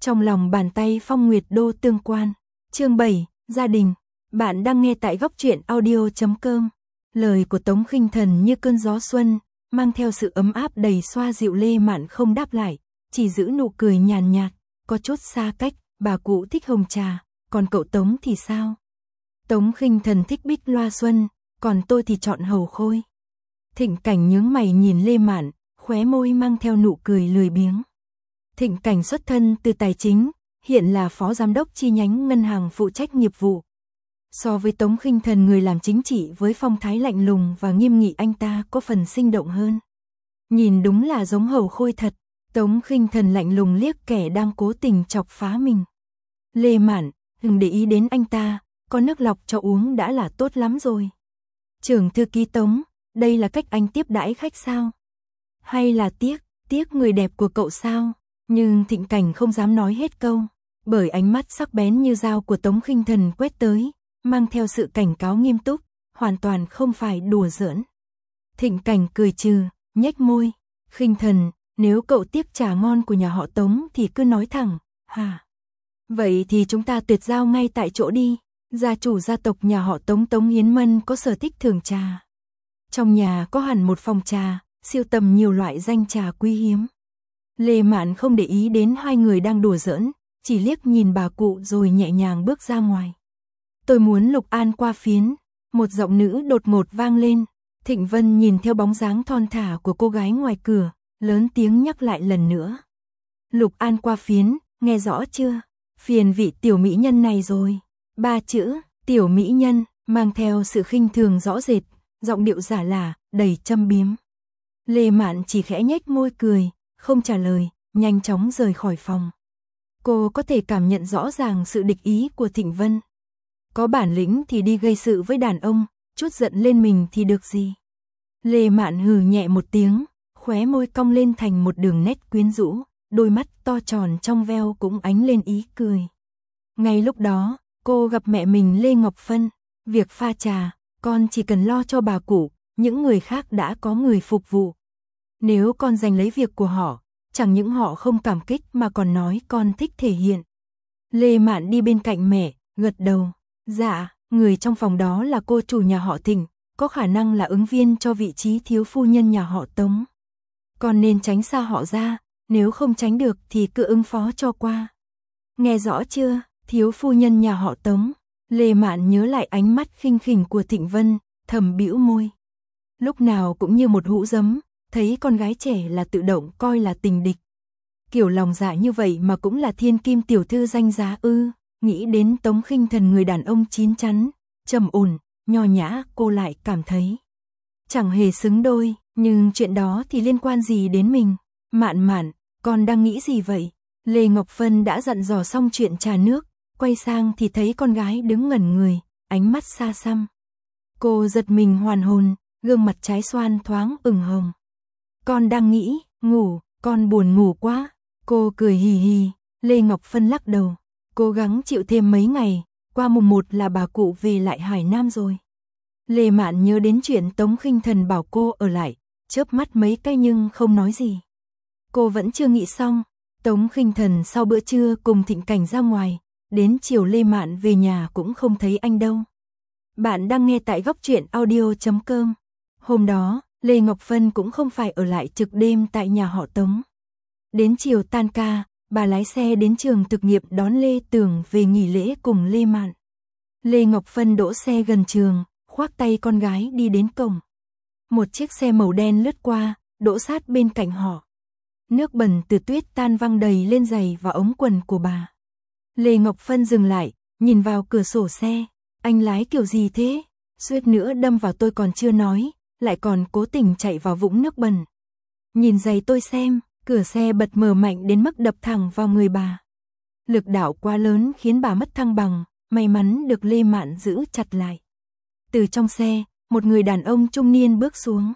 Trong lòng bàn tay Phong Nguyệt Đô tương quan. Chương 7, gia đình. Bạn đang nghe tại góc truyện audio.com. Lời của Tống Khinh Thần như cơn gió xuân, mang theo sự ấm áp đầy xoa dịu. Lê Mạn không đáp lại, chỉ giữ nụ cười nhàn nhạt, có chút xa cách. Bà cụ thích hồng trà, còn cậu Tống thì sao? Tống Khinh Thần thích bích loa xuân, còn tôi thì chọn hầu khôi. Thịnh Cảnh nhướng mày nhìn Lê Mạn, khóe môi mang theo nụ cười lười biếng. Thịnh Cảnh xuất thân từ tài chính, hiện là phó giám đốc chi nhánh ngân hàng phụ trách nghiệp vụ. So với Tống Khinh Thần, người làm chính trị với phong thái lạnh lùng và nghiêm nghị, anh ta có phần sinh động hơn. Nhìn đúng là giống hầu khôi thật. Tống Khinh Thần lạnh lùng liếc kẻ đang cố tình chọc phá mình. Lê Mạn, đừng để ý đến anh ta, có nước lọc cho uống đã là tốt lắm rồi. Trưởng thư ký Tống, đây là cách anh tiếp đãi khách sao? Hay là tiếc người đẹp của cậu sao? Nhưng Thịnh Cảnh không dám nói hết câu, bởi ánh mắt sắc bén như dao của Tống Khinh Thần quét tới, mang theo sự cảnh cáo nghiêm túc, hoàn toàn không phải đùa giỡn. Thịnh Cảnh cười trừ, nhếch môi, Khinh Thần, nếu cậu tiếc trà ngon của nhà họ Tống thì cứ nói thẳng, hả? Vậy thì chúng ta tuyệt giao ngay tại chỗ đi. Gia chủ gia tộc nhà họ Tống, Tống Hiến Mân có sở thích thưởng trà. Trong nhà có hẳn một phòng trà, sưu tầm nhiều loại danh trà quý hiếm. Lê Mạn không để ý đến hai người đang đùa giỡn, chỉ liếc nhìn bà cụ rồi nhẹ nhàng bước ra ngoài. Tôi muốn Lục An qua phiến, một giọng nữ đột ngột vang lên. Thịnh Vân nhìn theo bóng dáng thon thả của cô gái ngoài cửa, lớn tiếng nhắc lại lần nữa. Lục An qua phiến, nghe rõ chưa? Phiền vị tiểu mỹ nhân này rồi. 3 chữ, tiểu mỹ nhân, mang theo sự khinh thường rõ rệt, giọng điệu giả lả, đầy châm biếm. Lê Mạn chỉ khẽ nhếch môi cười, không trả lời, nhanh chóng rời khỏi phòng. Cô có thể cảm nhận rõ ràng sự địch ý của Thịnh Vân. Có bản lĩnh thì đi gây sự với đàn ông, chút giận lên mình thì được gì. Lê Mạn hừ nhẹ một tiếng, khóe môi cong lên thành một đường nét quyến rũ, đôi mắt to tròn trong veo cũng ánh lên ý cười. Ngay lúc đó, cô gặp mẹ mình Lê Ngọc Phân. Việc pha trà, con chỉ cần lo cho bà cụ, những người khác đã có người phục vụ. Nếu con giành lấy việc của họ, chẳng những họ không cảm kích mà còn nói con thích thể hiện. Lê Mạn đi bên cạnh mẹ, gật đầu. Dạ, người trong phòng đó là cô chủ nhà họ Thịnh, có khả năng là ứng viên cho vị trí thiếu phu nhân nhà họ Tống. Con nên tránh xa họ ra, nếu không tránh được thì cứ ứng phó cho qua. Nghe rõ chưa, thiếu phu nhân nhà họ Tống? Lê Mạn nhớ lại ánh mắt khinh khỉnh của Thịnh Vân, thầm bĩu môi. Lúc nào cũng như một hũ giấm, thấy con gái trẻ là tự động coi là tình địch. Kiểu lòng dạ như vậy mà cũng là thiên kim tiểu thư danh giá ư? Nghĩ đến Tống Khinh Thần, người đàn ông chín chắn, trầm ổn, nho nhã, cô lại cảm thấy chẳng hề xứng đôi. Nhưng chuyện đó thì liên quan gì đến mình? Mạn, con đang nghĩ gì vậy? Lê Ngọc Phân đã dặn dò xong chuyện trà nước, quay sang thì thấy con gái đứng ngẩn người, ánh mắt xa xăm. Cô giật mình hoàn hồn, gương mặt trái xoan thoáng ửng hồng. Con đang nghĩ, ngủ, con buồn ngủ quá. Cô cười hì hì. Lê Ngọc Phân lắc đầu. Cố gắng chịu thêm mấy ngày, qua mùng 1 là bà cụ về lại Hải Nam rồi. Lê Mạn nhớ đến chuyện Tống Khinh Thần bảo cô ở lại, chớp mắt mấy cái nhưng không nói gì. Cô vẫn chưa nghĩ xong. Tống Khinh Thần sau bữa trưa cùng Thịnh Cảnh ra ngoài, đến chiều Lê Mạn về nhà cũng không thấy anh đâu. Bạn đang nghe tại góc truyện audio.com. Hôm đó, Lê Ngọc Phân cũng không phải ở lại trực đêm tại nhà họ Tống. Đến chiều tan ca, bà lái xe đến trường thực nghiệp đón Lê Tường về nghỉ lễ cùng Lê Mạn. Lê Ngọc Phân đỗ xe gần trường, khoác tay con gái đi đến cổng. Một chiếc xe màu đen lướt qua, đỗ sát bên cạnh họ. Nước bẩn từ tuyết tan văng đầy lên giày và ống quần của bà. Lê Ngọc Phân dừng lại, nhìn vào cửa sổ xe. Anh lái kiểu gì thế? Suýt nữa đâm vào tôi còn chưa nói, lại còn cố tình chạy vào vũng nước bẩn. Nhìn giày tôi xem, cửa xe bật mở mạnh đến mức đập thẳng vào người bà. Lực đạo quá lớn khiến bà mất thăng bằng, may mắn được Lê Mạn giữ chặt lại. Từ trong xe, một người đàn ông trung niên bước xuống.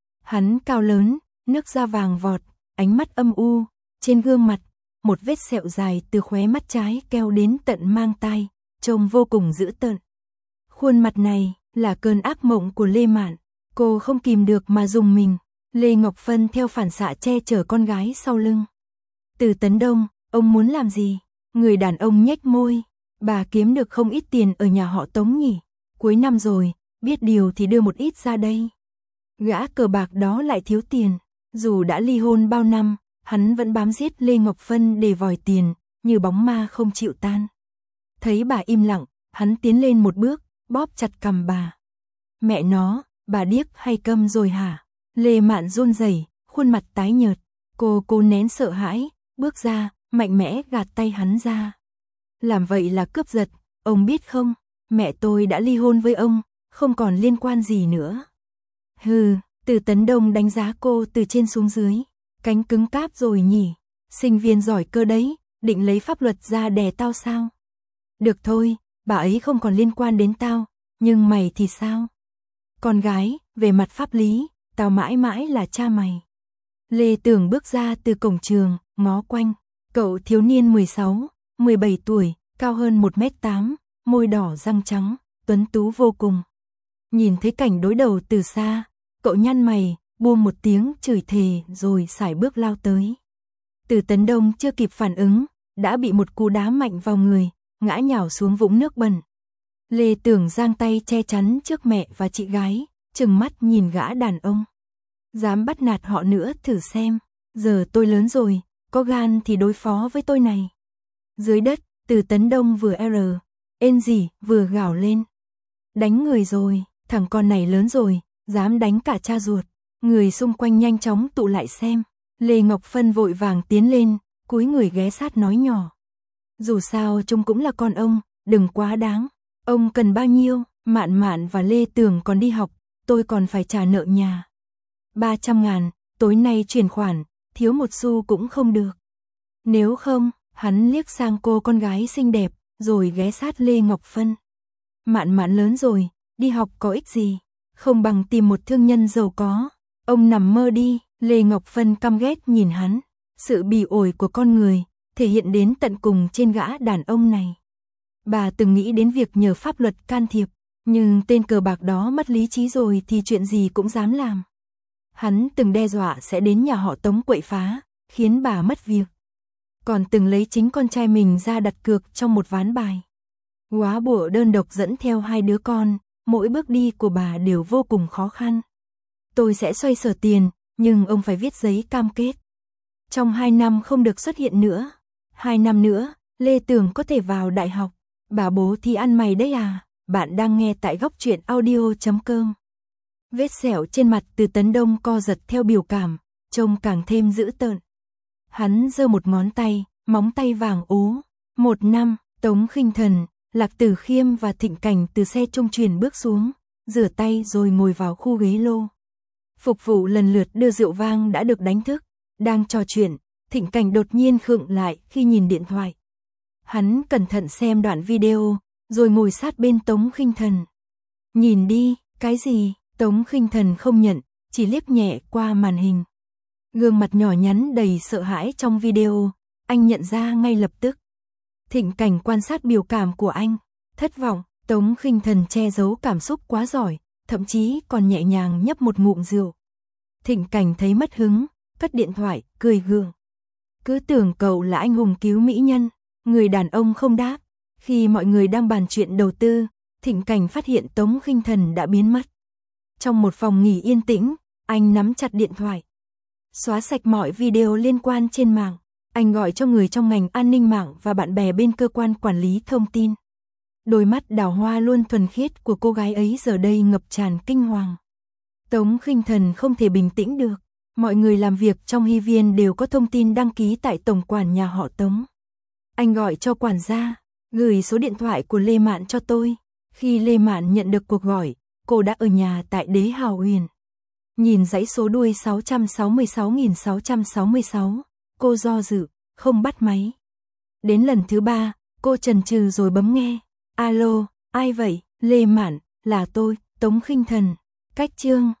Hắn cao lớn, nước da vàng vọt, ánh mắt âm u, trên gương mặt, một vết sẹo dài từ khóe mắt trái keo đến tận mang tai, trông vô cùng dữ tợn. Khuôn mặt này là cơn ác mộng của Lê Mạn, cô không kìm được mà rùng mình. Lê Ngọc Phân theo phản xạ che chở con gái sau lưng. Từ Tấn Đông, Ông muốn làm gì? Người đàn ông nhếch môi. Bà kiếm được không ít tiền ở nhà họ Tống nhỉ? Cuối năm rồi, biết điều thì đưa một ít ra đây. Gã cờ bạc đó lại thiếu tiền. Dù đã ly hôn bao năm, hắn vẫn bám giết Lê Ngọc Phân để vòi tiền, như bóng ma không chịu tan. Thấy bà im lặng, hắn tiến lên một bước, bóp chặt cằm bà. Mẹ nó, bà điếc hay câm rồi hả? Lê Mạn run rẩy, khuôn mặt tái nhợt. Cô nén sợ hãi, bước ra, mạnh mẽ gạt tay hắn ra. Làm vậy là cướp giật, ông biết không? Mẹ tôi đã ly hôn với ông, không còn liên quan gì nữa. Hừ, Từ Tấn Đông đánh giá cô từ trên xuống dưới. Cánh cứng cáp rồi nhỉ? Sinh viên giỏi cơ đấy, định lấy pháp luật ra đè tao sao? Được thôi, bà ấy không còn liên quan đến tao, nhưng mày thì sao? Con gái, về mặt pháp lý, tao mãi mãi là cha mày. Lê Tưởng bước ra từ cổng trường, ngó quanh. Cậu thiếu niên 16, 17 tuổi, cao hơn 1m8, môi đỏ răng trắng, tuấn tú vô cùng. Nhìn thấy cảnh đối đầu từ xa, cậu nhăn mày, buông một tiếng chửi thề rồi sải bước lao tới. Từ Tấn Đông chưa kịp phản ứng, đã bị một cú đá mạnh vào người, ngã nhào xuống vũng nước bẩn. Lê Tưởng giang tay che chắn trước mẹ và chị gái, trừng mắt nhìn gã đàn ông. Dám bắt nạt họ nữa thử xem, giờ tôi lớn rồi, có gan thì đối phó với tôi này. Dưới đất, Từ Tấn Đông vừa ên gì vừa gào lên. Đánh người rồi, thằng con này lớn rồi, dám đánh cả cha ruột. Người xung quanh nhanh chóng tụ lại xem. Lê Ngọc Phân vội vàng tiến lên, cúi người ghé sát nói nhỏ. Dù sao chúng cũng là con ông, đừng quá đáng. Ông cần bao nhiêu? Mạn Mạn và Lê Tường còn đi học, tôi còn phải trả nợ nhà. 300.000, tối nay chuyển khoản, thiếu một xu cũng không được. Nếu không, hắn liếc sang cô con gái xinh đẹp, rồi ghé sát Lê Ngọc Phân. Mạn Mạn lớn rồi, đi học có ích gì, không bằng tìm một thương nhân giàu có. Ông nằm mơ đi. Lê Ngọc Phân căm ghét nhìn hắn. Sự bỉ ổi của con người thể hiện đến tận cùng trên gã đàn ông này. Bà từng nghĩ đến việc nhờ pháp luật can thiệp, nhưng tên cờ bạc đó mất lý trí rồi thì chuyện gì cũng dám làm. Hắn từng đe dọa sẽ đến nhà họ Tống quậy phá, khiến bà mất việc. Còn từng lấy chính con trai mình ra đặt cược trong một ván bài. Góa bụa đơn độc dẫn theo 2 đứa con, mỗi bước đi của bà đều vô cùng khó khăn. Tôi sẽ xoay sở tiền, nhưng ông phải viết giấy cam kết. Trong 2 năm không được xuất hiện nữa. 2 năm nữa, Lê Tường có thể vào đại học. Bà bố thì ăn mày đấy à? Bạn đang nghe tại góc truyện audio.com. Vết sẹo trên mặt Từ Tấn Đông co giật theo biểu cảm, trông càng thêm dữ tợn. Hắn giơ một ngón tay, móng tay vàng ố. 1 năm, Tống Khinh Thần, Lạc Tử Khiêm và Thịnh Cảnh từ xe trung truyền bước xuống, rửa tay rồi ngồi vào khu ghế lô. Phục vụ lần lượt đưa rượu vang đã được đánh thức. Đang trò chuyện, Thịnh Cảnh đột nhiên khựng lại khi nhìn điện thoại. Hắn cẩn thận xem đoạn video, rồi ngồi sát bên Tống Khinh Thần. Nhìn đi, cái gì? Tống Khinh Thần không nhận, chỉ liếc nhẹ qua màn hình. Gương mặt nhỏ nhắn đầy sợ hãi trong video, anh nhận ra ngay lập tức. Thịnh Cảnh quan sát biểu cảm của anh, thất vọng. Tống Khinh Thần che giấu cảm xúc quá giỏi, thậm chí còn nhẹ nhàng nhấp một ngụm rượu. Thịnh Cảnh thấy mất hứng, cất điện thoại, cười gượng. Cứ tưởng cậu là anh hùng cứu mỹ nhân. Người đàn ông không đáp. Khi mọi người đang bàn chuyện đầu tư, Thịnh Cảnh phát hiện Tống Khinh Thần đã biến mất. Trong một phòng nghỉ yên tĩnh, anh nắm chặt điện thoại. Xóa sạch mọi video liên quan trên mạng. Anh gọi cho người trong ngành an ninh mạng và bạn bè bên cơ quan quản lý thông tin. Đôi mắt đào hoa luôn thuần khiết của cô gái ấy giờ đây ngập tràn kinh hoàng. Tống Khinh Thần không thể bình tĩnh được. Mọi người làm việc trong Hy Viên đều có thông tin đăng ký tại tổng quản nhà họ Tống. Anh gọi cho quản gia, gửi số điện thoại của Lê Mạn cho tôi. Khi Lê Mạn nhận được cuộc gọi, cô đã ở nhà tại Đế Hào Huyền. Nhìn dãy số đuôi 666.666, cô do dự, không bắt máy. Đến lần thứ 3, cô chần chừ rồi bấm nghe. Alo, ai vậy? Lê Mạn, là tôi, Tống Khinh Thần. Cách chương